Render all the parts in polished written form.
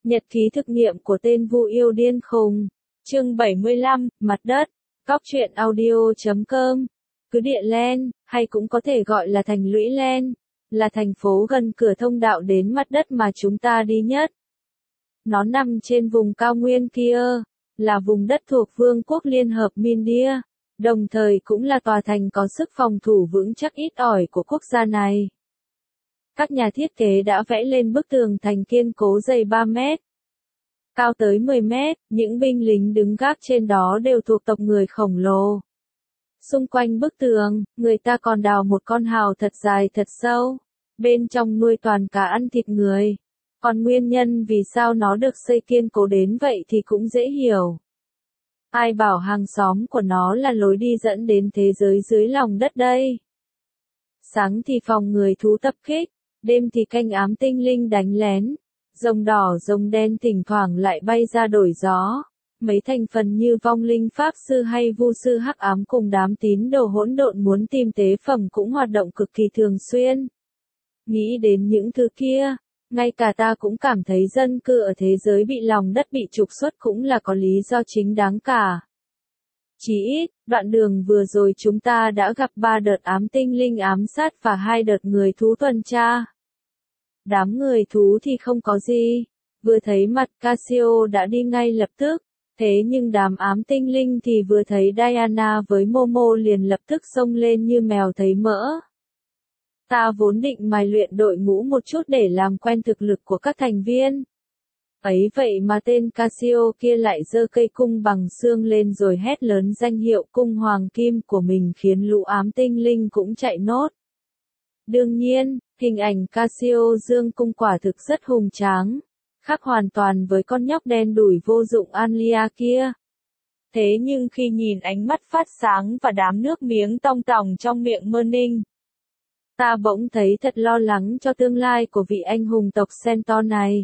Nhật ký thực nghiệm của tên Vu yêu điên khùng. Chương 75, Mặt đất. Cóc truyện audio.com. Cứ Địa Len, hay cũng có thể gọi là thành lũy Len, là thành phố gần cửa thông đạo đến mặt đất mà chúng ta đi nhất. Nó nằm trên vùng cao nguyên kia, là vùng đất thuộc Vương quốc Liên hợp Mindia, đồng thời cũng là tòa thành có sức phòng thủ vững chắc ít ỏi của quốc gia này. Các nhà thiết kế đã vẽ lên bức tường thành kiên cố dày 3 mét, cao tới 10 mét, những binh lính đứng gác trên đó đều thuộc tộc người khổng lồ. Xung quanh bức tường, người ta còn đào một con hào thật dài thật sâu, bên trong nuôi toàn cá ăn thịt người. Còn nguyên nhân vì sao nó được xây kiên cố đến vậy thì cũng dễ hiểu. Ai bảo hàng xóm của nó là lối đi dẫn đến thế giới dưới lòng đất đây. Sáng thì phòng người thú tập kích, đêm thì canh ám tinh linh đánh lén. Rồng đỏ rồng đen thỉnh thoảng lại bay ra đổi gió. Mấy thành phần như vong linh pháp sư hay vu sư hắc ám cùng đám tín đồ hỗn độn muốn tìm tế phẩm cũng hoạt động cực kỳ thường xuyên. Nghĩ đến những thứ kia, ngay cả ta cũng cảm thấy dân cư ở thế giới bị lòng đất bị trục xuất cũng là có lý do chính đáng cả. Chỉ ít, đoạn đường vừa rồi chúng ta đã gặp 3 đợt ám tinh linh ám sát và 2 đợt người thú tuần tra. Đám người thú thì không có gì, vừa thấy mặt Casio đã đi ngay lập tức, thế nhưng đám ám tinh linh thì vừa thấy Diana với Momo liền lập tức xông lên như mèo thấy mỡ. Ta vốn định mài luyện đội ngũ một chút để làm quen thực lực của các thành viên. Ấy vậy mà tên Casio kia lại giơ cây cung bằng xương lên rồi hét lớn danh hiệu cung hoàng kim của mình khiến lũ ám tinh linh cũng chạy nốt. Đương nhiên, hình ảnh Casio dương cung quả thực rất hùng tráng, khác hoàn toàn với con nhóc đen đủi vô dụng Anlia kia. Thế nhưng khi nhìn ánh mắt phát sáng và đám nước miếng tong tòng trong miệng Merning, ta bỗng thấy thật lo lắng cho tương lai của vị anh hùng tộc Centaur này.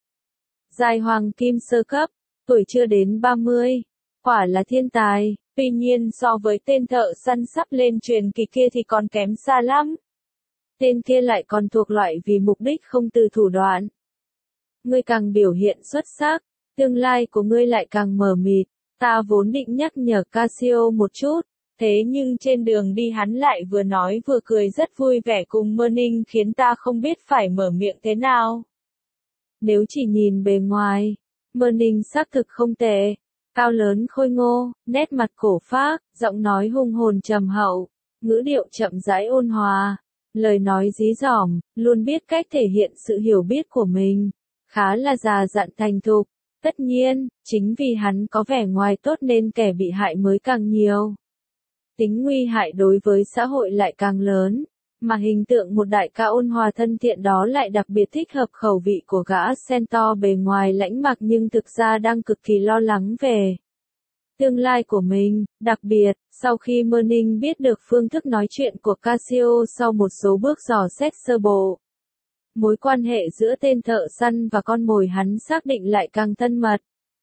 Giai hoàng kim sơ cấp, tuổi chưa đến 30, quả là thiên tài, tuy nhiên so với tên thợ săn sắp lên truyền kỳ kia thì còn kém xa lắm. Tên kia lại còn thuộc loại vì mục đích không từ thủ đoạn. Ngươi càng biểu hiện xuất sắc, tương lai của ngươi lại càng mờ mịt. Ta vốn định nhắc nhở Casio một chút, thế nhưng trên đường đi hắn lại vừa nói vừa cười rất vui vẻ cùng Merning khiến ta không biết phải mở miệng thế nào. Nếu chỉ nhìn bề ngoài, Merning xác thực không tệ, cao lớn khôi ngô, nét mặt cổ phác, giọng nói hùng hồn trầm hậu, ngữ điệu chậm rãi ôn hòa, lời nói dí dỏm, luôn biết cách thể hiện sự hiểu biết của mình, khá là già dặn thành thục. Tất nhiên, chính vì hắn có vẻ ngoài tốt nên kẻ bị hại mới càng nhiều. Tính nguy hại đối với xã hội lại càng lớn, mà hình tượng một đại ca ôn hòa thân thiện đó lại đặc biệt thích hợp khẩu vị của gã Centaur bề ngoài lãnh mạc nhưng thực ra đang cực kỳ lo lắng về tương lai của mình, đặc biệt, sau khi Merning biết được phương thức nói chuyện của Casio sau một số bước dò xét sơ bộ. Mối quan hệ giữa tên thợ săn và con mồi hắn xác định lại càng thân mật.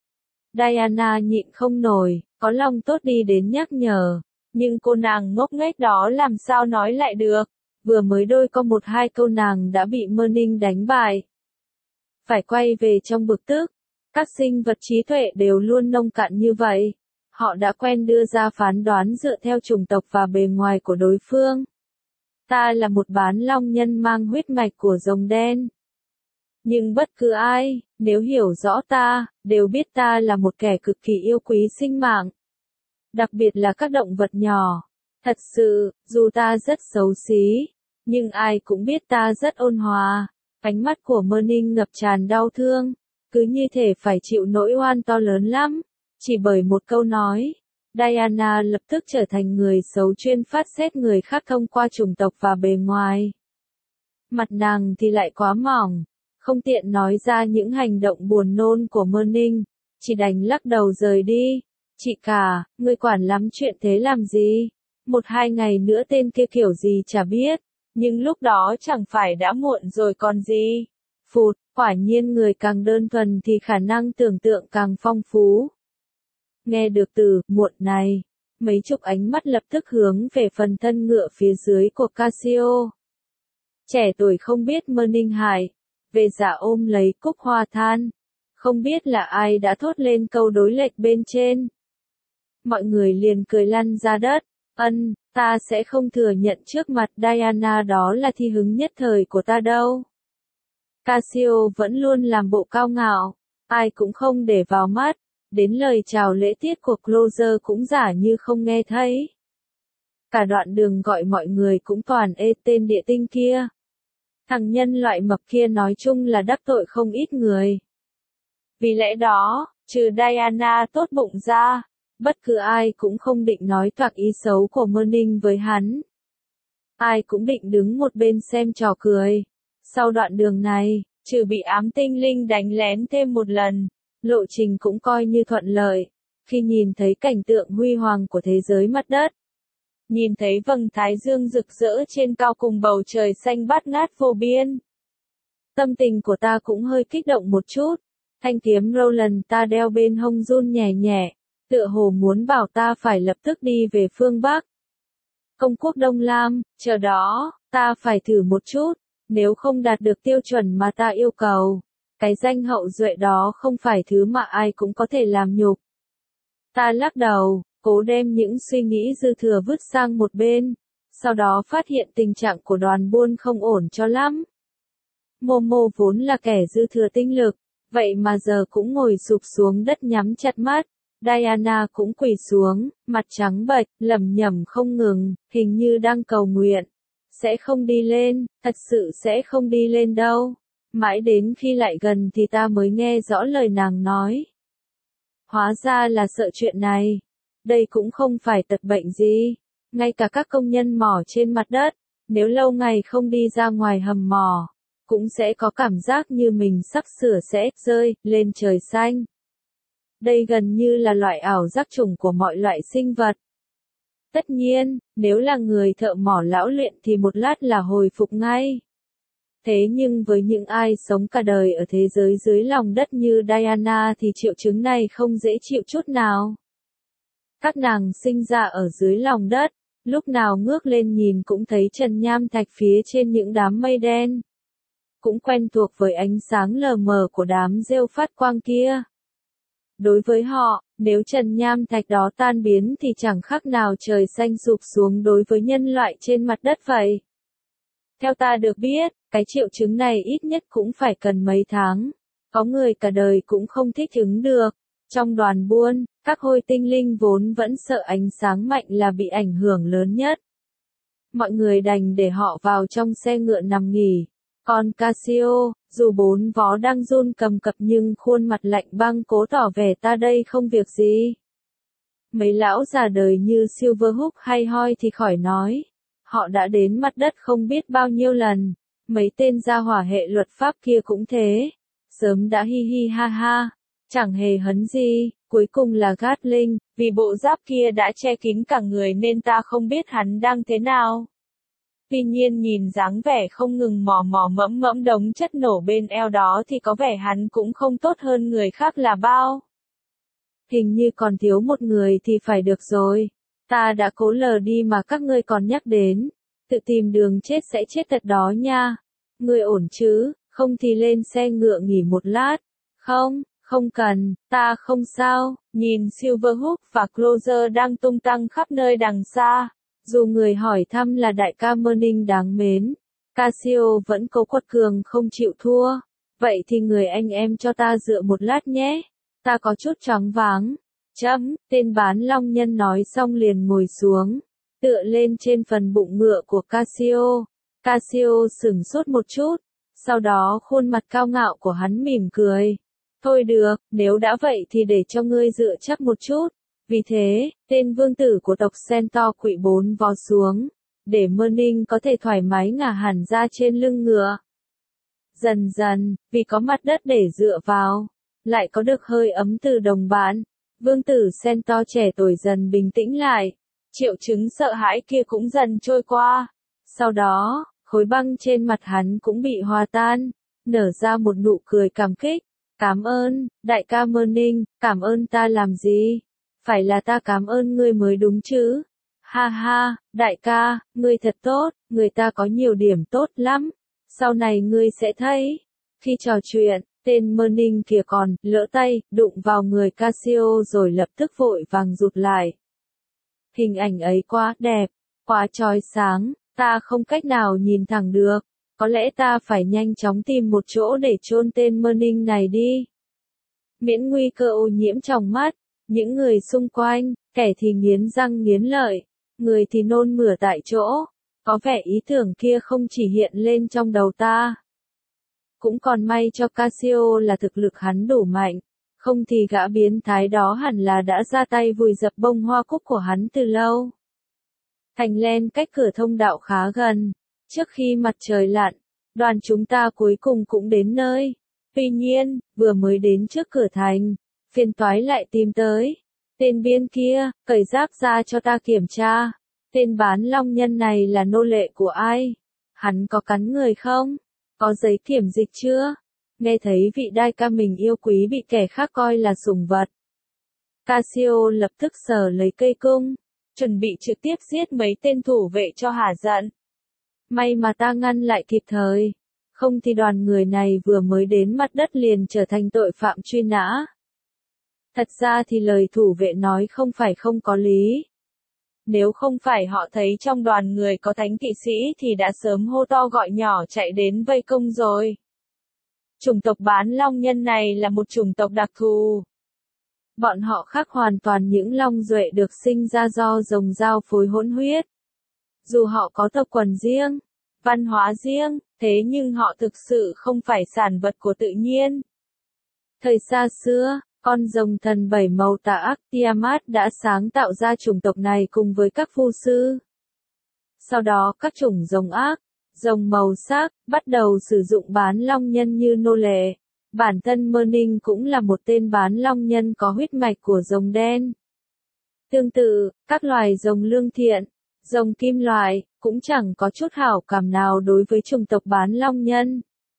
Diana nhịn không nổi, có lòng tốt đi đến nhắc nhở, nhưng cô nàng ngốc nghếch đó làm sao nói lại được, vừa mới đôi có 1-2 câu nàng đã bị Merning đánh bại. Phải quay về trong bực tức, các sinh vật trí tuệ đều luôn nông cạn như vậy, họ đã quen đưa ra phán đoán dựa theo chủng tộc và bề ngoài của đối phương. Ta là một bán long nhân mang huyết mạch của rồng đen. Nhưng bất cứ ai, nếu hiểu rõ ta, đều biết ta là một kẻ cực kỳ yêu quý sinh mạng. Đặc biệt là các động vật nhỏ. Thật sự, dù ta rất xấu xí, nhưng ai cũng biết ta rất ôn hòa. Ánh mắt của Merning ngập tràn đau thương, cứ như thể phải chịu nỗi oan to lớn lắm, chỉ bởi một câu nói. Diana lập tức trở thành người xấu chuyên phát xét người khác thông qua chủng tộc và bề ngoài. Mặt nàng thì lại quá mỏng, không tiện nói ra những hành động buồn nôn của Merning, chỉ đành lắc đầu rời đi. Chị cả, ngươi quản lắm chuyện thế làm gì? 1-2 ngày nữa tên kia kiểu gì chả biết, nhưng lúc đó chẳng phải đã muộn rồi còn gì. Phụt, quả nhiên người càng đơn thuần thì khả năng tưởng tượng càng phong phú. Nghe được từ muộn này, mấy chục ánh mắt lập tức hướng về phần thân ngựa phía dưới của Casio. Trẻ tuổi không biết Merning hại, về giả ôm lấy cúc hoa than. Không biết là ai đã thốt lên câu đối lệch bên trên. Mọi người liền cười lăn ra đất. Ta sẽ không thừa nhận trước mặt Diana đó là thi hứng nhất thời của ta đâu. Casio vẫn luôn làm bộ cao ngạo, ai cũng không để vào mắt, đến lời chào lễ tiết của Closer cũng giả như không nghe thấy. Cả đoạn đường gọi mọi người cũng toàn ê tên địa tinh kia. Thằng nhân loại mập kia nói chung là đắc tội không ít người. Vì lẽ đó, trừ Diana tốt bụng ra, bất cứ ai cũng không định nói toạc ý xấu của Merning với hắn. Ai cũng định đứng một bên xem trò cười. Sau đoạn đường này, trừ bị ám tinh linh đánh lén thêm một lần, lộ trình cũng coi như thuận lợi. Khi nhìn thấy cảnh tượng huy hoàng của thế giới mặt đất, nhìn thấy vầng thái dương rực rỡ trên cao cùng bầu trời xanh bát ngát vô biên, tâm tình của ta cũng hơi kích động một chút. Thanh kiếm Roland ta đeo bên hông run nhẹ nhẹ, tựa hồ muốn bảo ta phải lập tức đi về phương Bắc. Công quốc Đông Lam, chờ đó, ta phải thử một chút, nếu không đạt được tiêu chuẩn mà ta yêu cầu, cái danh hậu duệ đó không phải thứ mà ai cũng có thể làm nhục. Ta lắc đầu, cố đem những suy nghĩ dư thừa vứt sang một bên, sau đó phát hiện tình trạng của đoàn buôn không ổn cho lắm. Momo vốn là kẻ dư thừa tinh lực, vậy mà giờ cũng ngồi sụp xuống đất nhắm chặt mắt. Diana cũng quỳ xuống, mặt trắng bệch, lẩm nhẩm không ngừng, hình như đang cầu nguyện. Sẽ không đi lên, thật sự sẽ không đi lên đâu. Mãi đến khi lại gần thì ta mới nghe rõ lời nàng nói. Hóa ra là sợ chuyện này. Đây cũng không phải tật bệnh gì. Ngay cả các công nhân mỏ trên mặt đất, nếu lâu ngày không đi ra ngoài hầm mỏ, cũng sẽ có cảm giác như mình sắp sửa sẽ rơi lên trời xanh. Đây gần như là loại ảo giác chung của mọi loại sinh vật. Tất nhiên, nếu là người thợ mỏ lão luyện thì một lát là hồi phục ngay. Thế nhưng với những ai sống cả đời ở thế giới dưới lòng đất như Diana thì triệu chứng này không dễ chịu chút nào. Các nàng sinh ra ở dưới lòng đất, lúc nào ngước lên nhìn cũng thấy trần nham thạch phía trên những đám mây đen. Cũng quen thuộc với ánh sáng lờ mờ của đám rêu phát quang kia. Đối với họ, nếu trần nham thạch đó tan biến thì chẳng khác nào trời xanh sụp xuống đối với nhân loại trên mặt đất vậy. Theo ta được biết, cái triệu chứng này ít nhất cũng phải cần mấy tháng. Có người cả đời cũng không thích ứng được. Trong đoàn buôn, các hôi tinh linh vốn vẫn sợ ánh sáng mạnh là bị ảnh hưởng lớn nhất. Mọi người đành để họ vào trong xe ngựa nằm nghỉ. Còn Casio, dù bốn vó đang run cầm cập nhưng khuôn mặt lạnh băng cố tỏ vẻ ta đây không việc gì. Mấy lão già đời như Silverhook hay Hoi thì khỏi nói. Họ đã đến mặt đất không biết bao nhiêu lần. Mấy tên gia hỏa hệ luật pháp kia cũng thế. Sớm đã hi hi ha ha. Chẳng hề hấn gì. Cuối cùng là Gatling, vì bộ giáp kia đã che kín cả người nên ta không biết hắn đang thế nào. Tuy nhiên nhìn dáng vẻ không ngừng mò mò mẫm mẫm đống chất nổ bên eo đó thì có vẻ hắn cũng không tốt hơn người khác là bao. Hình như còn thiếu một người thì phải được rồi. Ta đã cố lờ đi mà các ngươi còn nhắc đến. Tự tìm đường chết sẽ chết thật đó nha. Ngươi ổn chứ, không thì lên xe ngựa nghỉ một lát. Không cần, ta không sao. Nhìn Silverhook và Closer đang tung tăng khắp nơi đằng xa. Dù người hỏi thăm là đại ca Merning đáng mến, Casio vẫn cố quật cường không chịu thua. Vậy thì người anh em cho ta dựa một lát nhé. Ta có chút choáng váng. Tên bán long nhân nói xong liền ngồi xuống, tựa lên trên phần bụng ngựa của Casio. Casio sửng sốt một chút, sau đó khuôn mặt cao ngạo của hắn mỉm cười. Thôi được, nếu đã vậy thì để cho ngươi dựa chắc một chút. Vì thế, tên vương tử của tộc Centaur quỵ bốn vó xuống, để Merning có thể thoải mái ngả hẳn ra trên lưng ngựa. Dần dần, vì có mặt đất để dựa vào, lại có được hơi ấm từ đồng bạn, vương tử Centaur trẻ tuổi dần bình tĩnh lại, triệu chứng sợ hãi kia cũng dần trôi qua. Sau đó, khối băng trên mặt hắn cũng bị hòa tan, nở ra một nụ cười cảm kích. Cảm ơn, đại ca Merning, cảm ơn ta làm gì? Phải là ta cảm ơn ngươi mới đúng chứ. Ha ha, đại ca, ngươi thật tốt, người ta có nhiều điểm tốt lắm. Sau này ngươi sẽ thấy. Khi trò chuyện, Tên Merning kia còn lỡ tay, đụng vào người Casio rồi lập tức vội vàng rụt lại. Hình ảnh ấy quá đẹp, quá chói sáng, ta không cách nào nhìn thẳng được. Có lẽ ta phải nhanh chóng tìm một chỗ để chôn tên Merning này đi. Miễn nguy cơ ô nhiễm trong mắt, những người xung quanh, kẻ thì nghiến răng nghiến lợi, người thì nôn mửa tại chỗ. Có vẻ ý tưởng kia không chỉ hiện lên trong đầu ta. Cũng còn may cho Casio là thực lực hắn đủ mạnh, không thì gã biến thái đó hẳn là đã ra tay vùi dập bông hoa cúc của hắn từ lâu. Thành Len cách cửa thông đạo khá gần. Trước khi mặt trời lặn, đoàn chúng ta cuối cùng cũng đến nơi. Tuy nhiên, vừa mới đến trước cửa thành, phiền toái lại tìm tới. Tên biên kia, cởi giáp ra cho ta kiểm tra. Tên bán long nhân này là nô lệ của ai? Hắn có cắn người không? Có giấy kiểm dịch chưa? Nghe thấy vị đại ca mình yêu quý bị kẻ khác coi là sủng vật. Casio lập tức sờ lấy cây cung, chuẩn bị trực tiếp giết mấy tên thủ vệ cho hả giận. May mà ta ngăn lại kịp thời, không thì đoàn người này vừa mới đến mặt đất liền trở thành tội phạm truy nã. Thật ra thì lời thủ vệ nói không phải không có lý. Nếu không phải họ thấy trong đoàn người có thánh kỵ sĩ thì đã sớm hô to gọi nhỏ chạy đến vây công rồi. Chủng tộc bán long nhân này là một chủng tộc đặc thù. Bọn họ khác hoàn toàn những long duệ được sinh ra do rồng giao phối hỗn huyết. Dù họ có tộc quần riêng, văn hóa riêng, thế nhưng họ thực sự không phải sản vật của tự nhiên. Thời xa xưa, con rồng thần bảy màu tà ác Tiamat đã sáng tạo ra chủng tộc này cùng với các phu sư. Sau đó các chủng rồng ác, rồng màu sắc, bắt đầu sử dụng bán long nhân như nô lệ. Bản thân Merning cũng là một tên bán long nhân có huyết mạch của rồng đen. Tương tự, các loài rồng lương thiện, rồng kim loại, cũng chẳng có chút hảo cảm nào đối với chủng tộc bán long nhân.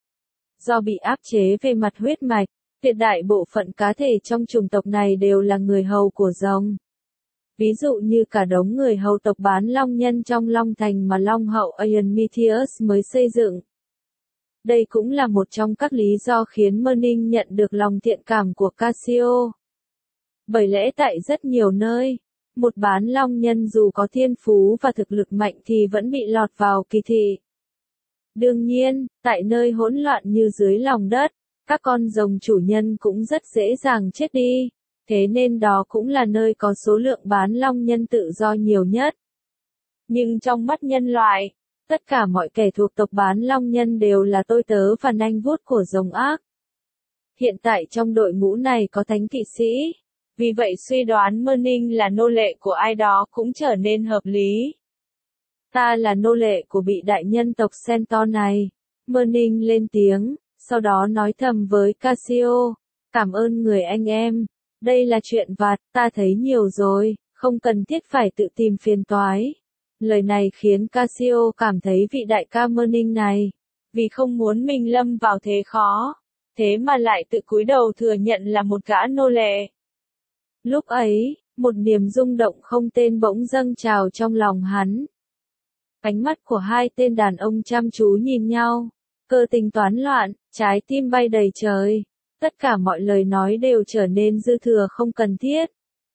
Do bị áp chế về mặt huyết mạch, tuyệt đại bộ phận cá thể trong chủng tộc này đều là người hầu của rồng. Ví dụ như cả đống người hầu tộc bán long nhân trong Long Thành mà Long hậu Aeon Mithius mới xây dựng. Đây cũng là một trong các lý do khiến Merning nhận được lòng thiện cảm của Casio. Bởi lẽ tại rất nhiều nơi, một bán long nhân dù có thiên phú và thực lực mạnh thì vẫn bị lọt vào kỳ thị. Đương nhiên, tại nơi hỗn loạn như dưới lòng đất, các con rồng chủ nhân cũng rất dễ dàng chết đi, thế nên đó cũng là nơi có số lượng bán long nhân tự do nhiều nhất. Nhưng trong mắt nhân loại, tất cả mọi kẻ thuộc tộc bán long nhân đều là tôi tớ và nanh vuốt của rồng ác. Hiện tại trong đội ngũ này có thánh kỵ sĩ, vì vậy suy đoán Merning là nô lệ của ai đó cũng trở nên hợp lý. Ta là nô lệ của vị đại nhân tộc Centaur này. Merning lên tiếng, sau đó nói thầm với Casio, cảm ơn người anh em, đây là chuyện vặt, ta thấy nhiều rồi, không cần thiết phải tự tìm phiền toái. Lời này khiến Casio cảm thấy vị đại ca Merning này, vì không muốn mình lâm vào thế khó, thế mà lại tự cúi đầu thừa nhận là một gã nô lệ. Lúc ấy, một niềm rung động không tên bỗng dâng trào trong lòng hắn. Ánh mắt của hai tên đàn ông chăm chú nhìn nhau, cơ tình toán loạn, trái tim bay đầy trời, tất cả mọi lời nói đều trở nên dư thừa không cần thiết.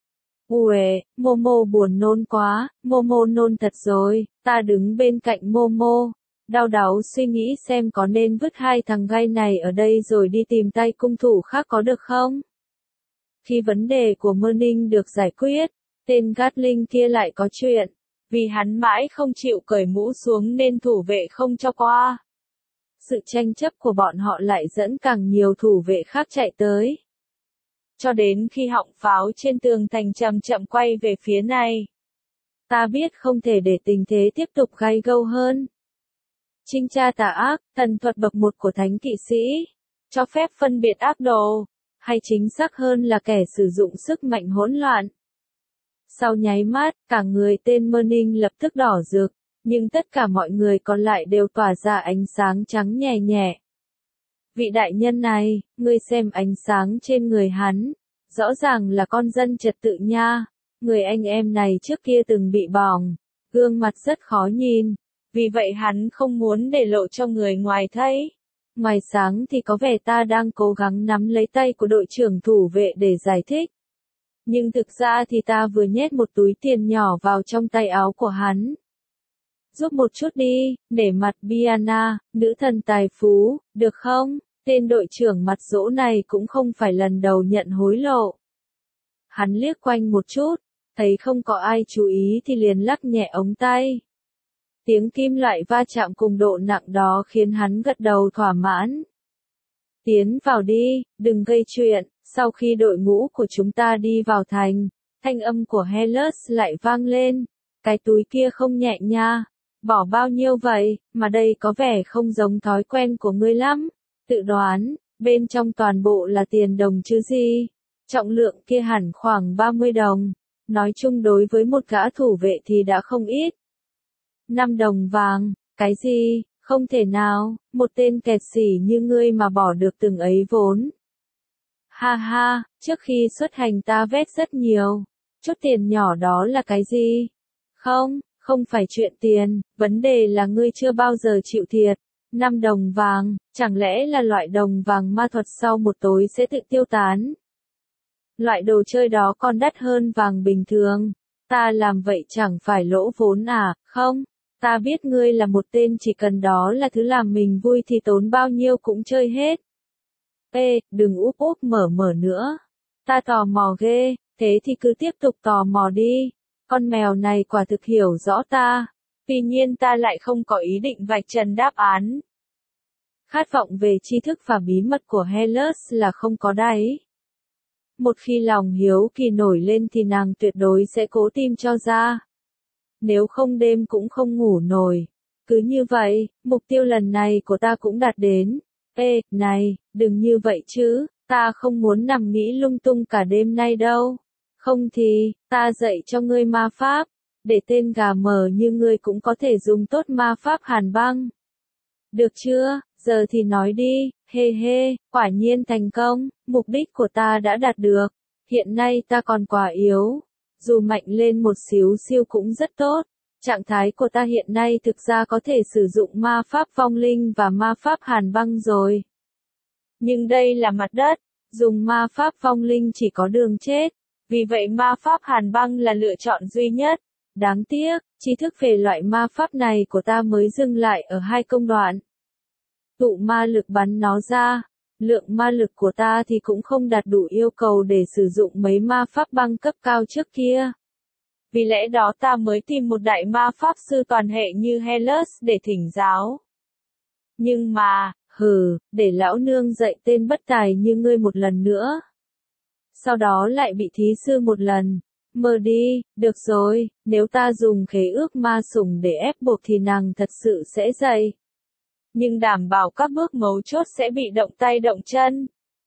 Uể, Momo buồn nôn quá, Momo nôn thật rồi, ta đứng bên cạnh Momo, đau đáu suy nghĩ xem có nên vứt hai thằng gai này ở đây rồi đi tìm tay cung thủ khác có được không? Khi vấn đề của Merning được giải quyết, tên Gatling kia lại có chuyện, vì hắn mãi không chịu cởi mũ xuống nên thủ vệ không cho qua. Sự tranh chấp của bọn họ lại dẫn càng nhiều thủ vệ khác chạy tới. Cho đến khi họng pháo trên tường thành chậm chậm quay về phía này. Ta biết không thể để tình thế tiếp tục gay gâu hơn. Trinh tra tà ác, thần thuật bậc 1 của thánh kỵ sĩ, cho phép phân biệt ác đồ, hay chính xác hơn là kẻ sử dụng sức mạnh hỗn loạn. Sau nháy mắt, cả người tên Merning lập tức đỏ rực, nhưng tất cả mọi người còn lại đều tỏa ra ánh sáng trắng nhẹ nhẹ. Vị đại nhân này, ngươi xem ánh sáng trên người hắn, rõ ràng là con dân trật tự nha. Người anh em này trước kia từng bị bỏng, gương mặt rất khó nhìn, vì vậy hắn không muốn để lộ cho người ngoài thấy. Ngoài sáng thì có vẻ ta đang cố gắng nắm lấy tay của đội trưởng thủ vệ để giải thích. Nhưng thực ra thì ta vừa nhét một túi tiền nhỏ vào trong tay áo của hắn. Giúp một chút đi, nể mặt Biana, nữ thần tài phú, được không? Tên đội trưởng mặt dỗ này cũng không phải lần đầu nhận hối lộ. Hắn liếc quanh một chút, thấy không có ai chú ý thì liền lắc nhẹ ống tay. Tiếng kim loại va chạm cùng độ nặng đó khiến hắn gật đầu thỏa mãn. Tiến vào đi, đừng gây chuyện. Sau khi đội ngũ của chúng ta đi vào thành, thanh âm của Helus lại vang lên. Cái túi kia không nhẹ nha. Bỏ bao nhiêu vậy, mà đây có vẻ không giống thói quen của ngươi lắm. Tự đoán, bên trong toàn bộ là tiền đồng chứ gì. Trọng lượng kia hẳn khoảng 30 đồng. Nói chung đối với một gã thủ vệ thì đã không ít. 5 đồng vàng, cái gì, không thể nào, một tên kẹt xỉ như ngươi mà bỏ được từng ấy vốn. Ha ha, trước khi xuất hành ta vét rất nhiều. Chút tiền nhỏ đó là cái gì? Không phải chuyện tiền, vấn đề là ngươi chưa bao giờ chịu thiệt. 5 đồng vàng, chẳng lẽ là loại đồng vàng ma thuật sau một tối sẽ tự tiêu tán? Loại đồ chơi đó còn đắt hơn vàng bình thường. Ta làm vậy chẳng phải lỗ vốn à, không? Ta biết ngươi là một tên chỉ cần đó là thứ làm mình vui thì tốn bao nhiêu cũng chơi hết. Ê, đừng úp úp mở nữa. Ta tò mò ghê, thế thì cứ tiếp tục tò mò đi. Con mèo này quả thực hiểu rõ ta. Tuy nhiên ta lại không có ý định vạch trần đáp án. Khát vọng về tri thức và bí mật của Helus là không có đáy. Một khi lòng hiếu kỳ nổi lên thì nàng tuyệt đối sẽ cố tìm cho ra. Nếu không đêm cũng không ngủ nổi. Cứ như vậy, mục tiêu lần này của ta cũng đạt đến. Ê, này, đừng như vậy chứ, ta không muốn nằm nghĩ lung tung cả đêm nay đâu. Không thì, ta dạy cho ngươi ma pháp, để tên gà mờ như ngươi cũng có thể dùng tốt ma pháp hàn băng. Được chưa, giờ thì nói đi, hê, quả nhiên thành công, mục đích của ta đã đạt được. Hiện nay ta còn quá yếu, dù mạnh lên một xíu siêu cũng rất tốt. Trạng thái của ta hiện nay thực ra có thể sử dụng ma pháp vong linh và ma pháp hàn băng rồi. Nhưng đây là mặt đất, dùng ma pháp vong linh chỉ có đường chết, vì vậy ma pháp hàn băng là lựa chọn duy nhất. Đáng tiếc, tri thức về loại ma pháp này của ta mới dừng lại ở 2 công đoạn. Tụ ma lực bắn nó ra, lượng ma lực của ta thì cũng không đạt đủ yêu cầu để sử dụng mấy ma pháp băng cấp cao trước kia. Vì lẽ đó ta mới tìm một đại ma pháp sư toàn hệ như Helus để thỉnh giáo. Nhưng mà, để lão nương dạy tên bất tài như ngươi một lần nữa. Sau đó lại bị thí sư một lần. Mơ đi, được rồi, nếu ta dùng khế ước ma sủng để ép buộc thì nàng thật sự sẽ dạy. Nhưng đảm bảo các bước mấu chốt sẽ bị động tay động chân.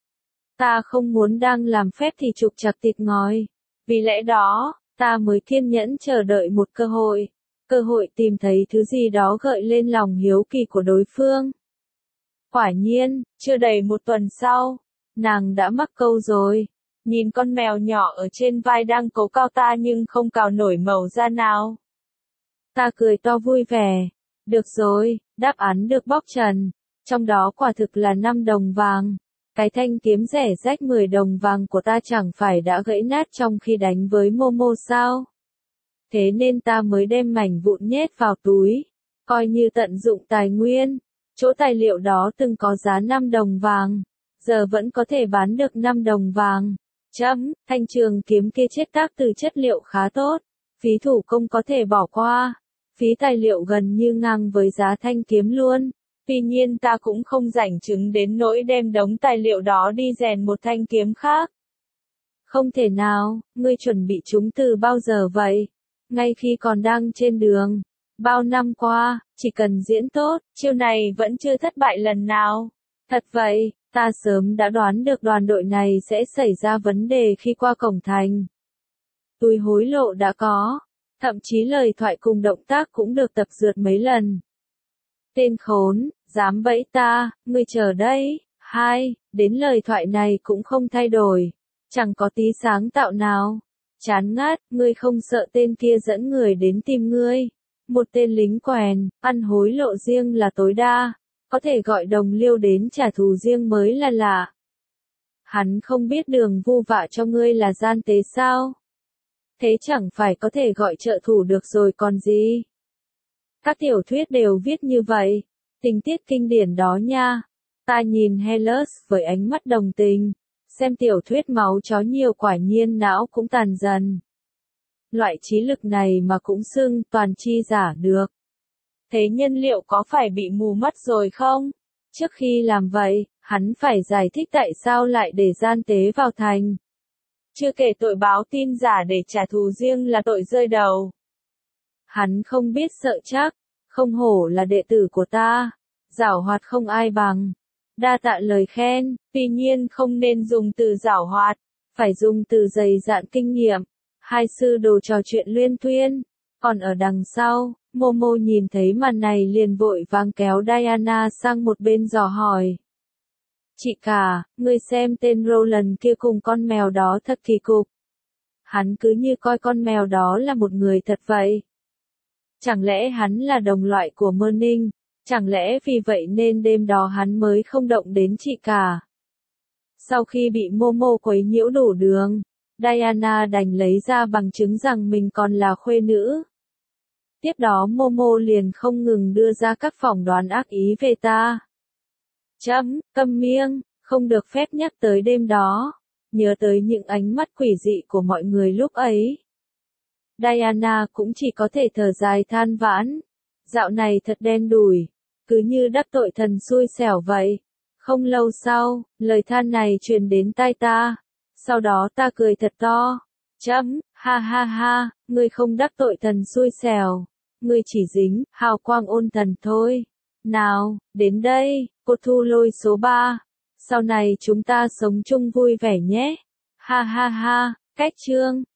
Ta không muốn đang làm phép thì trục trặc thịt ngòi. Vì lẽ đó, ta mới kiên nhẫn chờ đợi một cơ hội tìm thấy thứ gì đó gợi lên lòng hiếu kỳ của đối phương. Quả nhiên, chưa đầy một tuần sau, nàng đã mắc câu rồi. Nhìn con mèo nhỏ ở trên vai đang cố cao ta nhưng không cào nổi màu da nào. Ta cười to vui vẻ. Được rồi, đáp án được bóc trần. Trong đó quả thực là 5 đồng vàng. Cái thanh kiếm rẻ rách 10 đồng vàng của ta chẳng phải đã gãy nát trong khi đánh với Momo sao? Thế nên ta mới đem mảnh vụn nhét vào túi. Coi như tận dụng tài nguyên. Chỗ tài liệu đó từng có giá 5 đồng vàng. Giờ vẫn có thể bán được 5 đồng vàng. Thanh trường kiếm kia chế tác từ chất liệu khá tốt. Phí thủ công có thể bỏ qua. Phí tài liệu gần như ngang với giá thanh kiếm luôn. Tuy nhiên ta cũng không rảnh chứng đến nỗi đem đống tài liệu đó đi rèn một thanh kiếm khác. Không thể nào, ngươi chuẩn bị chúng từ bao giờ vậy? Ngay khi còn đang trên đường. Bao năm qua, chỉ cần diễn tốt, chiêu này vẫn chưa thất bại lần nào. Thật vậy, ta sớm đã đoán được đoàn đội này sẽ xảy ra vấn đề khi qua cổng thành. Túi hối lộ đã có, thậm chí lời thoại cùng động tác cũng được tập dượt mấy lần. Tên khốn, dám bẫy ta, ngươi chờ đấy. Đến lời thoại này cũng không thay đổi. Chẳng có tí sáng tạo nào. Chán ngắt, ngươi không sợ tên kia dẫn người đến tìm ngươi. Một tên lính quèn, ăn hối lộ riêng là tối đa. có thể gọi đồng liêu đến trả thù riêng mới là lạ. Hắn không biết Đường Vu vạ cho ngươi là gian tế sao? Thế chẳng phải có thể gọi trợ thủ được rồi còn gì? Các tiểu thuyết đều viết như vậy, tình tiết kinh điển đó nha. Ta nhìn Hellas với ánh mắt đồng tình, xem tiểu thuyết máu chó nhiều quả nhiên não cũng tàn dần. Loại trí lực này mà cũng xưng toàn chi giả được. Thế nhân liệu có phải bị mù mắt rồi không? Trước khi làm vậy, hắn phải giải thích tại sao lại để gian tế vào thành. Chưa kể tội báo tin giả để trả thù riêng là tội rơi đầu. Hắn không biết sợ chắc, không hổ là đệ tử của ta, giảo hoạt không ai bằng. Đa tạ lời khen, tuy nhiên không nên dùng từ giảo hoạt, phải dùng từ dày dạn kinh nghiệm. Hai sư đồ trò chuyện luyên thuyên, còn ở đằng sau, Momo nhìn thấy màn này liền vội vàng kéo Diana sang một bên dò hỏi. Chị cả, ngươi xem tên Roland kia cùng con mèo đó thật kỳ cục. Hắn cứ như coi con mèo đó là một người thật vậy. Chẳng lẽ hắn là đồng loại của Merning, chẳng lẽ vì vậy nên đêm đó hắn mới không động đến chị cả. Sau khi bị Momo quấy nhiễu đủ đường, Diana đành lấy ra bằng chứng rằng mình còn là khuê nữ. Tiếp đó Momo liền không ngừng đưa ra các phỏng đoán ác ý về ta. Câm miệng, không được phép nhắc tới đêm đó. Nhớ tới những ánh mắt quỷ dị của mọi người lúc ấy. Diana cũng chỉ có thể thở dài than vãn. Dạo này thật đen đủi, cứ như đắc tội thần xui xẻo vậy. Không lâu sau, lời than này truyền đến tai ta. Sau đó ta cười thật to. Ha ha ha, ngươi không đắc tội thần xui xẻo. Ngươi chỉ dính hào quang ôn thần thôi. Nào, đến đây, cô thu lôi số 3. Sau này chúng ta sống chung vui vẻ nhé. Ha ha ha, cách chương.